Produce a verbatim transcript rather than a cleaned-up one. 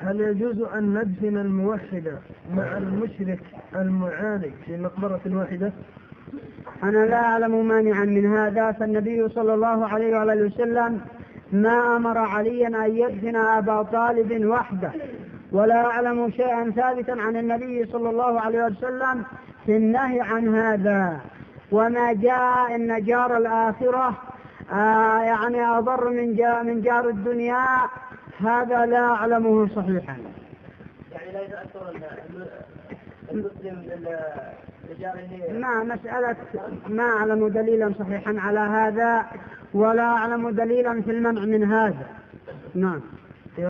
هل يجوز أن ندفن الموحد مع المشرك المعاند في مقبرة واحدة؟ أنا لا أعلم مانعا من هذا، فالنبي صلى الله عليه وآله وسلم ما أمر عليا أن يدفن أبا طالب وحده، ولا أعلم شيئا ثابتا عن النبي صلى الله عليه وسلم في النهي عن هذا. وما جاء إن جار الآخرة آه يعني أضر من جار, من جار الدنيا، هذا لا أعلمه صحيحا. يعني لا يتأثر المسلم لجاره؟ ما مسألة ما أعلم دليلا صحيحا على هذا، ولا أعلم دليلا في المنع من هذا. نعم.